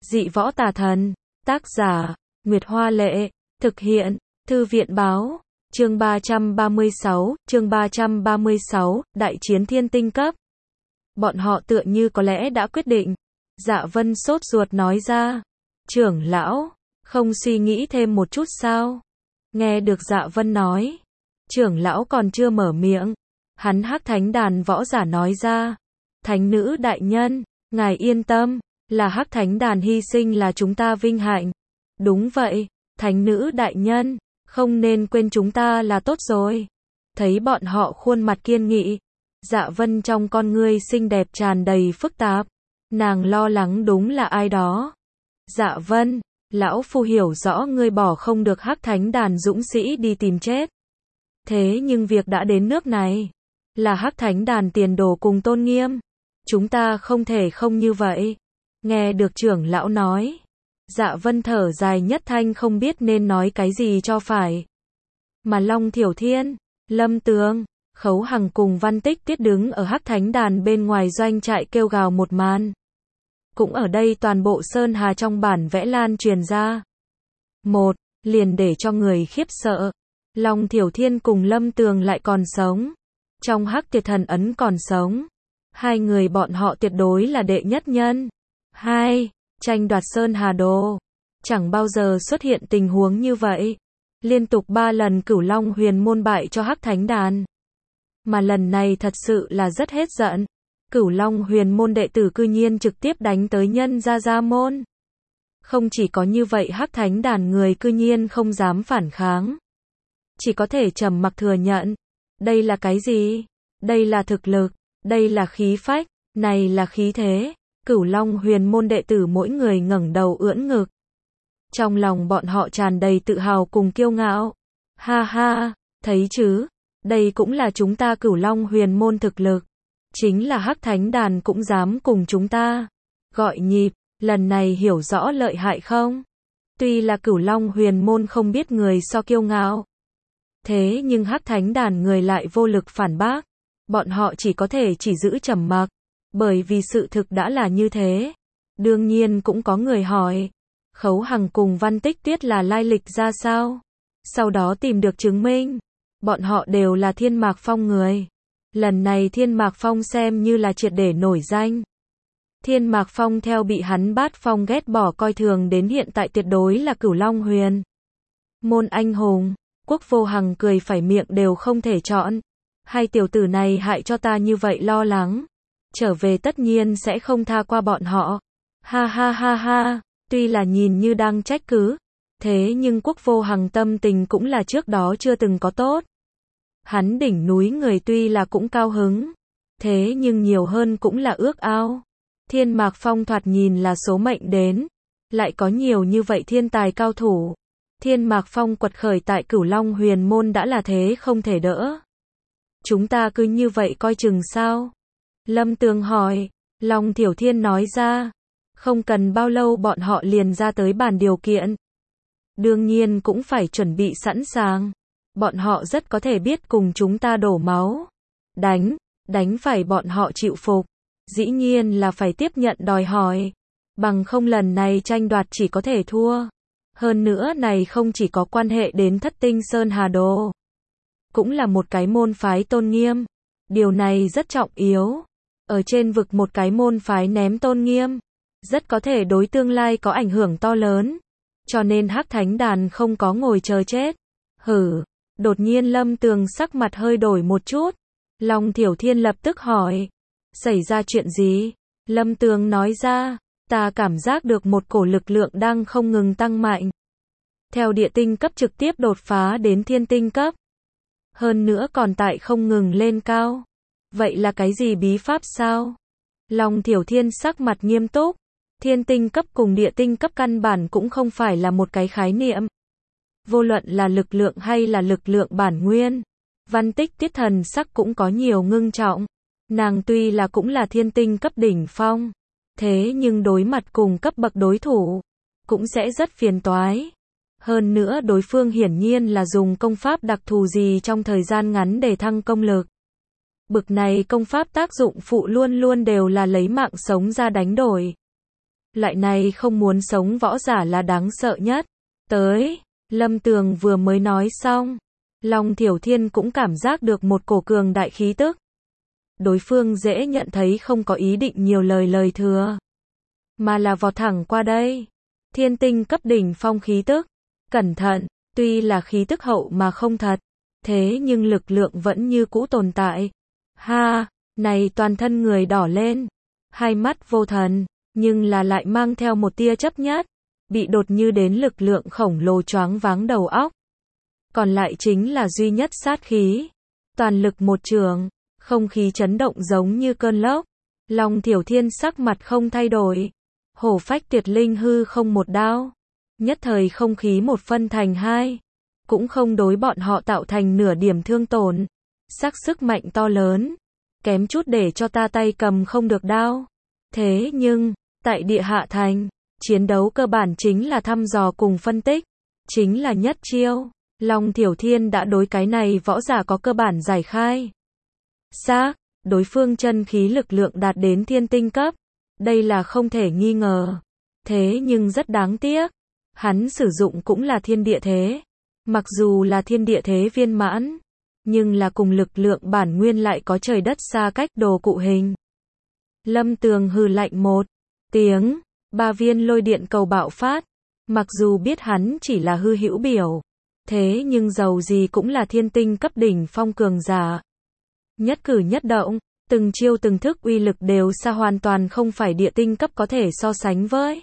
Dị võ tà thần. Tác giả, Nguyệt Hoa Lệ. Thực hiện, Thư viện Báo. Chương 336, Đại chiến thiên tinh cấp. Bọn họ tựa như có lẽ đã quyết định. Dạ Vân sốt ruột nói ra. Trưởng lão, không suy nghĩ thêm một chút sao? Nghe được Dạ Vân nói. Trưởng lão còn chưa mở miệng. Hắn Hắc Thánh Đàn võ giả nói ra. Thánh nữ đại nhân, ngài yên tâm, là Hắc Thánh Đàn hy sinh là chúng ta vinh hạnh. Đúng vậy, Thánh nữ đại nhân, không nên quên chúng ta là tốt rồi. Thấy bọn họ khuôn mặt kiên nghị. Dạ Vân trong con ngươi xinh đẹp tràn đầy phức tạp. Nàng lo lắng đúng là ai đó. Dạ Vân, lão phu hiểu rõ ngươi bỏ không được Hắc Thánh Đàn dũng sĩ đi tìm chết. Thế nhưng việc đã đến nước này, là Hắc Thánh Đàn tiền đồ cùng tôn nghiêm. Chúng ta không thể không như vậy. Nghe được trưởng lão nói. Dạ Vân thở dài nhất thanh không biết nên nói cái gì cho phải. Mà Long Thiểu Thiên, Lâm Tường, Khấu Hằng cùng Văn Tích Tiết đứng ở Hắc Thánh Đàn bên ngoài doanh trại kêu gào một màn. Cũng ở đây toàn bộ Sơn Hà trong bản vẽ lan truyền ra. Một, liền để cho người khiếp sợ. Long Thiểu Thiên cùng Lâm Tường lại còn sống. Trong Hắc Tiệt Thần ấn còn sống. Hai người bọn họ tuyệt đối là đệ nhất nhân. Hai, tranh đoạt Sơn Hà Đồ. Chẳng bao giờ xuất hiện tình huống như vậy. Liên tục 3 lần Cửu Long Huyền Môn bại cho Hắc Thánh Đàn. Mà lần này thật sự là rất hết giận. Cửu Long Huyền Môn đệ tử cư nhiên trực tiếp đánh tới Nhân Gia môn. Không chỉ có như vậy Hắc Thánh Đàn người cư nhiên không dám phản kháng. Chỉ có thể trầm mặc thừa nhận. Đây là cái gì? Đây là thực lực. Đây là khí phách. Này là khí thế. Cửu Long Huyền Môn đệ tử mỗi người ngẩng đầu ưỡn ngực. Trong lòng bọn họ tràn đầy tự hào cùng kiêu ngạo. Ha ha, thấy chứ? Đây cũng là chúng ta Cửu Long Huyền Môn thực lực. Chính là Hắc Thánh Đàn cũng dám cùng chúng ta. Gọi nhịp, lần này hiểu rõ lợi hại không? Tuy là Cửu Long Huyền Môn không biết người so kiêu ngạo. Thế nhưng Hắc Thánh Đàn người lại vô lực phản bác. Bọn họ chỉ có thể chỉ giữ trầm mặc. Bởi vì sự thực đã là như thế. Đương nhiên cũng có người hỏi. Khấu Hằng cùng Văn Tích Tiết là lai lịch ra sao? Sau đó tìm được chứng minh. Bọn họ đều là Thiên Mạc Phong người. Lần này Thiên Mạc Phong xem như là triệt để nổi danh. Thiên Mạc Phong theo bị hắn Bát Phong ghét bỏ coi thường đến hiện tại tuyệt đối là Cửu Long Huyền Môn anh hùng. Quốc Vô Hằng cười phải miệng đều không thể chọn. Hai tiểu tử này hại cho ta như vậy lo lắng. Trở về tất nhiên sẽ không tha qua bọn họ. Ha ha ha ha, tuy là nhìn như đang trách cứ. Thế nhưng Quốc Vô Hằng tâm tình cũng là trước đó chưa từng có tốt. Hắn đỉnh núi người tuy là cũng cao hứng. Thế nhưng nhiều hơn cũng là ước ao. Thiên Mạc Phong thoạt nhìn là số mệnh đến. Lại có nhiều như vậy thiên tài cao thủ. Thiên Mạc Phong quật khởi tại Cửu Long Huyền Môn đã là thế không thể đỡ. Chúng ta cứ như vậy coi chừng sao? Lâm Tường hỏi. Long Thiểu Thiên nói ra. Không cần bao lâu bọn họ liền ra tới bàn điều kiện. Đương nhiên cũng phải chuẩn bị sẵn sàng. Bọn họ rất có thể biết cùng chúng ta đổ máu. Đánh phải bọn họ chịu phục. Dĩ nhiên là phải tiếp nhận đòi hỏi. Bằng không lần này tranh đoạt chỉ có thể thua. Hơn nữa này không chỉ có quan hệ đến Thất Tinh Sơn Hà Đồ. Cũng là một cái môn phái tôn nghiêm. Điều này rất trọng yếu. Ở trên vực một cái môn phái ném tôn nghiêm. Rất có thể đối tương lai có ảnh hưởng to lớn. Cho nên Hắc Thánh Đàn không có ngồi chờ chết. Đột nhiên Lâm Tường sắc mặt hơi đổi một chút. Long Thiểu Thiên lập tức hỏi. Xảy ra chuyện gì? Lâm Tường nói ra. Ta cảm giác được một cổ lực lượng đang không ngừng tăng mạnh. Theo địa tinh cấp trực tiếp đột phá đến thiên tinh cấp. Hơn nữa còn tại không ngừng lên cao. Vậy là cái gì bí pháp sao? Long Thiểu Thiên sắc mặt nghiêm túc. Thiên tinh cấp cùng địa tinh cấp căn bản cũng không phải là một cái khái niệm. Vô luận là lực lượng hay là lực lượng bản nguyên. Văn Tích Tiết thần sắc cũng có nhiều ngưng trọng. Nàng tuy là cũng là thiên tinh cấp đỉnh phong. Thế nhưng đối mặt cùng cấp bậc đối thủ. Cũng sẽ rất phiền toái. Hơn nữa đối phương hiển nhiên là dùng công pháp đặc thù gì trong thời gian ngắn để thăng công lực. Bực này công pháp tác dụng phụ luôn luôn đều là lấy mạng sống ra đánh đổi. Loại này không muốn sống võ giả là đáng sợ nhất. Tới, Lâm Tường vừa mới nói xong, Long Thiểu Thiên cũng cảm giác được một cổ cường đại khí tức. Đối phương dễ nhận thấy không có ý định nhiều lời thừa, mà là vọt thẳng qua đây. Thiên tinh cấp đỉnh phong khí tức. Cẩn thận, tuy là khí tức hậu mà không thật, thế nhưng lực lượng vẫn như cũ tồn tại. Ha, này toàn thân người đỏ lên, hai mắt vô thần, nhưng là lại mang theo một tia chấp nhất, bị đột như đến lực lượng khổng lồ choáng váng đầu óc. Còn lại chính là duy nhất sát khí. Toàn lực một trường, không khí chấn động giống như cơn lốc. Long Thiểu Thiên sắc mặt không thay đổi. Hổ phách tuyệt linh hư không một đao. Nhất thời không khí một phân thành hai. Cũng không đối bọn họ tạo thành nửa điểm thương tổn. Sắc sức mạnh to lớn. Kém chút để cho ta tay cầm không được đao. Thế nhưng, tại địa hạ thành, chiến đấu cơ bản chính là thăm dò cùng phân tích. Chính là nhất chiêu. Long Thiểu Thiên đã đối cái này võ giả có cơ bản giải khai. Xác, đối phương chân khí lực lượng đạt đến thiên tinh cấp. Đây là không thể nghi ngờ. Thế nhưng rất đáng tiếc. Hắn sử dụng cũng là thiên địa thế. Mặc dù là thiên địa thế viên mãn, nhưng là cùng lực lượng bản nguyên lại có trời đất xa cách đồ cụ hình. Lâm Tường hừ lạnh một tiếng, 3 viên lôi điện cầu bạo phát. Mặc dù biết hắn chỉ là hư hữu biểu, thế nhưng dầu gì cũng là thiên tinh cấp đỉnh phong cường giả. Nhất cử nhất động, từng chiêu từng thức uy lực đều xa hoàn toàn không phải địa tinh cấp có thể so sánh với.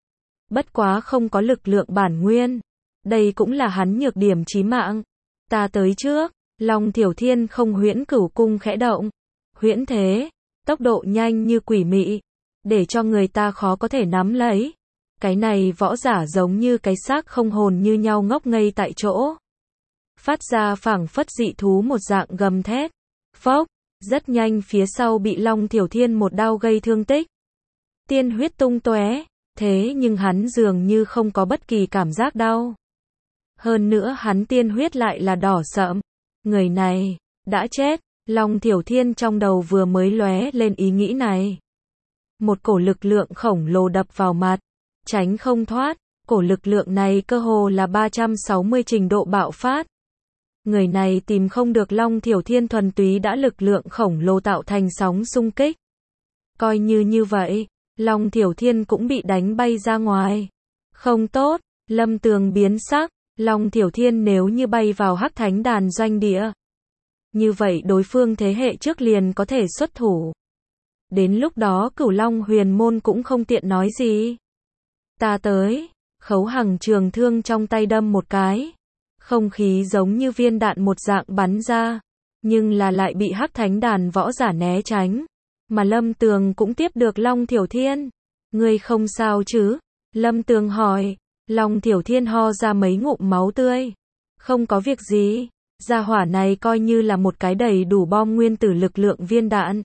Bất quá không có lực lượng bản nguyên. Đây cũng là hắn nhược điểm chí mạng. Ta tới trước, Long Thiểu Thiên không huyễn cửu cung khẽ động. Huyễn thế, tốc độ nhanh như quỷ mị, để cho người ta khó có thể nắm lấy. Cái này võ giả giống như cái xác không hồn như nhau ngốc ngây tại chỗ. Phát ra phảng phất dị thú một dạng gầm thét. Phốc, rất nhanh phía sau bị Long Thiểu Thiên một đao gây thương tích. Tiên huyết tung tóe, thế nhưng hắn dường như không có bất kỳ cảm giác đau. Hơn nữa hắn tiên huyết lại là đỏ sẫm. Người này, đã chết. Long Thiểu Thiên trong đầu vừa mới lóe lên ý nghĩ này. Một cổ lực lượng khổng lồ đập vào mặt. Tránh không thoát. Cổ lực lượng này cơ hồ là 360 trình độ bạo phát. Người này tìm không được Long Thiểu Thiên thuần túy đã lực lượng khổng lồ tạo thành sóng xung kích. Coi như vậy, Long Thiểu Thiên cũng bị đánh bay ra ngoài. Không tốt, Lâm Tường biến sắc. Long Thiểu Thiên nếu như bay vào Hắc Thánh Đàn doanh địa, như vậy đối phương thế hệ trước liền có thể xuất thủ. Đến lúc đó Cửu Long Huyền Môn cũng không tiện nói gì. Ta tới, Khấu Hằng trường thương trong tay đâm một cái. Không khí giống như viên đạn một dạng bắn ra, nhưng là lại bị Hắc Thánh Đàn võ giả né tránh. Mà Lâm Tường cũng tiếp được Long Thiểu Thiên. Ngươi không sao chứ? Lâm Tường hỏi. Long Thiểu Thiên ho ra mấy ngụm máu tươi. Không có việc gì. Gia hỏa này coi như là một cái đầy đủ bom nguyên tử lực lượng viên đạn.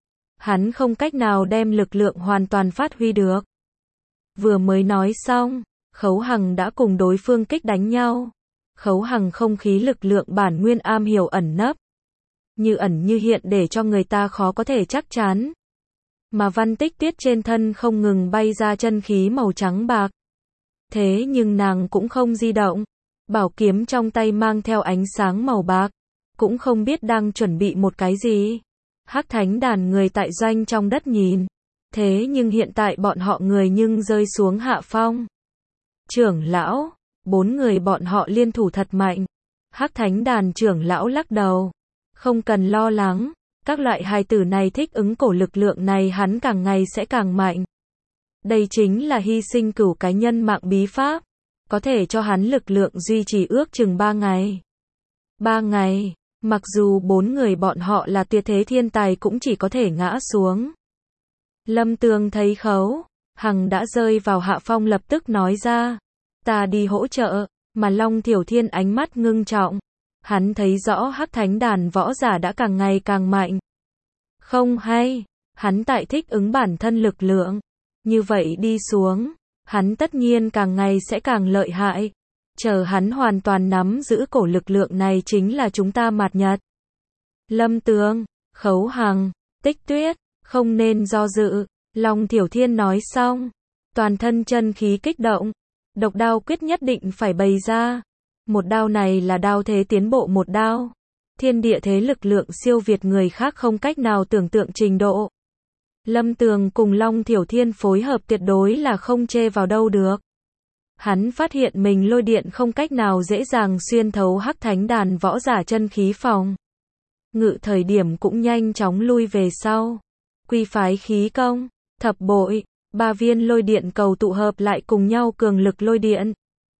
Hắn không cách nào đem lực lượng hoàn toàn phát huy được. Vừa mới nói xong, Khấu Hằng đã cùng đối phương kích đánh nhau. Khấu Hằng không khí lực lượng bản nguyên am hiểu ẩn nấp. Như ẩn như hiện để cho người ta khó có thể chắc chắn. Mà Văn Tích Tiết trên thân không ngừng bay ra chân khí màu trắng bạc. Thế nhưng nàng cũng không di động. Bảo kiếm trong tay mang theo ánh sáng màu bạc. Cũng không biết đang chuẩn bị một cái gì. Hắc Thánh Đàn người tại doanh trong đất nhìn. Thế nhưng hiện tại bọn họ người nhưng rơi xuống hạ phong. Trưởng lão, 4 người bọn họ liên thủ thật mạnh. Hắc Thánh Đàn trưởng lão lắc đầu. Không cần lo lắng. Các loại hài tử này thích ứng cổ lực lượng này hắn càng ngày sẽ càng mạnh. Đây chính là hy sinh cửu cái nhân mạng bí pháp. Có thể cho hắn lực lượng duy trì ước chừng 3 ngày. 3 ngày, mặc dù 4 người bọn họ là tuyệt thế thiên tài cũng chỉ có thể ngã xuống. Lâm Tường thấy Khấu Hằng đã rơi vào hạ phong lập tức nói ra. Ta đi hỗ trợ, mà Long Thiểu Thiên ánh mắt ngưng trọng. Hắn thấy rõ Hắc Thánh Đàn võ giả đã càng ngày càng mạnh. Không hay, hắn tại thích ứng bản thân lực lượng. Như vậy đi xuống, hắn tất nhiên càng ngày sẽ càng lợi hại. Chờ hắn hoàn toàn nắm giữ cổ lực lượng này chính là chúng ta mạt nhật. Lâm Tường, Khấu Hằng, Tích Tuyết, không nên do dự. Long Thiểu Thiên nói xong, Toàn thân chân khí kích động, độc đao quyết nhất định phải bày ra. Một đao này là đao thế tiến bộ một đao. Thiên địa thế lực lượng siêu việt người khác không cách nào tưởng tượng trình độ. Lâm Tường cùng Long Thiểu Thiên phối hợp tuyệt đối là không chê vào đâu được. Hắn phát hiện mình lôi điện không cách nào dễ dàng xuyên thấu Hắc Thánh đàn võ giả chân khí phòng ngự thời điểm cũng nhanh chóng lui về sau. Quy phái khí công, thập bội, 3 viên lôi điện cầu tụ hợp lại cùng nhau cường lực lôi điện.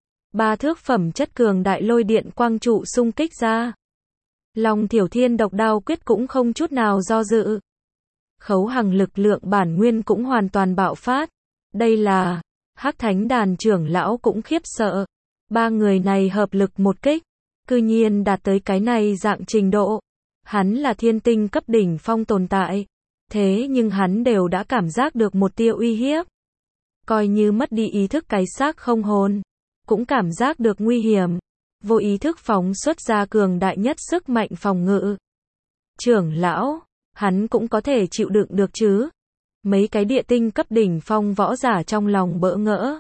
3 thước phẩm chất cường đại lôi điện quang trụ xung kích ra. Long Thiểu Thiên độc đao quyết cũng không chút nào do dự. Khấu hằng lực lượng bản nguyên cũng hoàn toàn bạo phát. Đây là, Hắc Thánh đàn trưởng lão cũng khiếp sợ. 3 người này hợp lực một kích, cư nhiên đạt tới cái này dạng trình độ. Hắn là thiên tinh cấp đỉnh phong tồn tại. Thế nhưng hắn đều đã cảm giác được một tia uy hiếp. Coi như mất đi ý thức cái xác không hồn, cũng cảm giác được nguy hiểm. Vô ý thức phóng xuất ra cường đại nhất sức mạnh phòng ngự. Trưởng lão, hắn cũng có thể chịu đựng được chứ? Mấy cái địa tinh cấp đỉnh phong võ giả trong lòng bỡ ngỡ.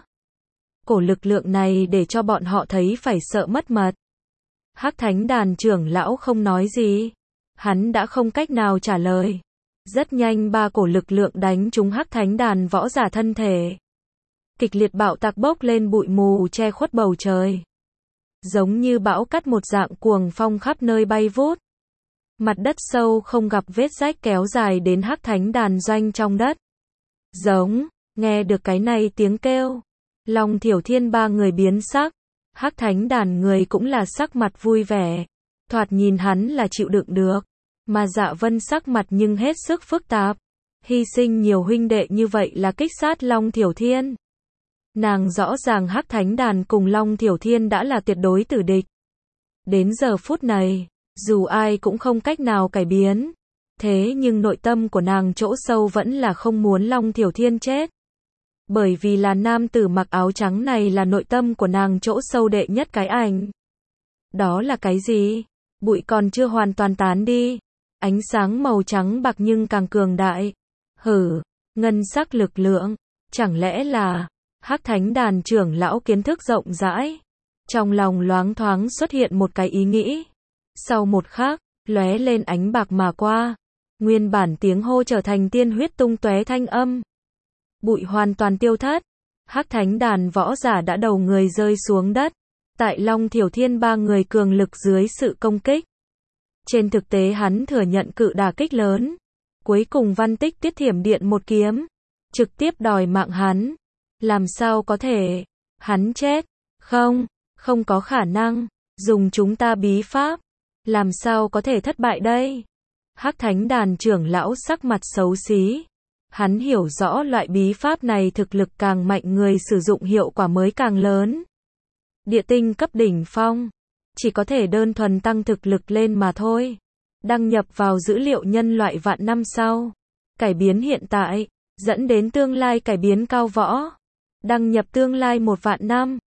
Cổ lực lượng này để cho bọn họ thấy phải sợ mất mật. Hắc Thánh đàn trưởng lão không nói gì. Hắn đã không cách nào trả lời. Rất nhanh 3 cổ lực lượng đánh trúng Hắc Thánh đàn võ giả thân thể. Kịch liệt bạo tạc bốc lên bụi mù che khuất bầu trời. Giống như bão cát một dạng cuồng phong khắp nơi bay vút. Mặt đất sâu không gặp vết rách kéo dài đến Hắc Thánh đàn doanh trong đất. Giống, nghe được cái này tiếng kêu. Long Thiểu Thiên 3 người biến sắc. Hắc Thánh đàn người cũng là sắc mặt vui vẻ. Thoạt nhìn hắn là chịu đựng được. Mà Dạ Vân sắc mặt nhưng hết sức phức tạp. Hy sinh nhiều huynh đệ như vậy là kích sát Long Thiểu Thiên. Nàng rõ ràng Hắc Thánh đàn cùng Long Thiểu Thiên đã là tuyệt đối tử địch. Đến giờ phút này, dù ai cũng không cách nào cải biến. Thế nhưng nội tâm của nàng chỗ sâu vẫn là không muốn Long Thiểu Thiên chết. Bởi vì là nam tử mặc áo trắng này là nội tâm của nàng chỗ sâu đệ nhất cái ảnh. Đó là cái gì? Bụi còn chưa hoàn toàn tán đi. Ánh sáng màu trắng bạc nhưng càng cường đại. Ngân sắc lực lượng. Chẳng lẽ là Hắc Thánh đàn trưởng lão kiến thức rộng rãi. Trong lòng loáng thoáng xuất hiện một cái ý nghĩ. Sau một khắc, lóe lên ánh bạc mà qua. Nguyên bản tiếng hô trở thành tiên huyết tung tóe thanh âm. Bụi hoàn toàn tiêu thất. Hắc Thánh đàn võ giả đã đầu người rơi xuống đất. Tại Long Thiểu Thiên 3 người cường lực dưới sự công kích. Trên thực tế hắn thừa nhận cự đả kích lớn. Cuối cùng Văn Tích Tiết Thiểm Điện một kiếm. Trực tiếp đòi mạng hắn. Làm sao có thể? Hắn chết. Không có khả năng. Dùng chúng ta bí pháp. Làm sao có thể thất bại đây? Hắc Thánh đàn trưởng lão sắc mặt xấu xí. Hắn hiểu rõ loại bí pháp này thực lực càng mạnh người sử dụng hiệu quả mới càng lớn. Địa tinh cấp đỉnh phong. Chỉ có thể đơn thuần tăng thực lực lên mà thôi. Đăng nhập vào dữ liệu nhân loại vạn năm sau. Cải biến hiện tại. Dẫn đến tương lai cải biến cao võ. Đăng nhập tương lai 1 vạn năm.